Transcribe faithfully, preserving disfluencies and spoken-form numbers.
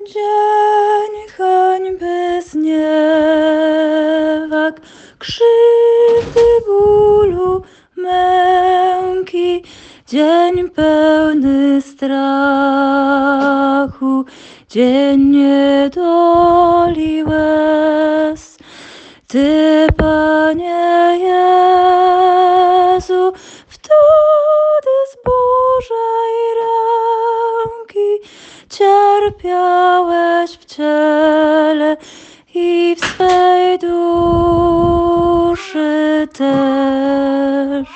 Dzień hańby, zniewag, krzywdy, bólu, męki, dzień pełny strachu, dzień niedoli łez. Ty, Panie Jezu, wtedy z Bożej ręki cierpiałeś w ciele i w swej duszy też.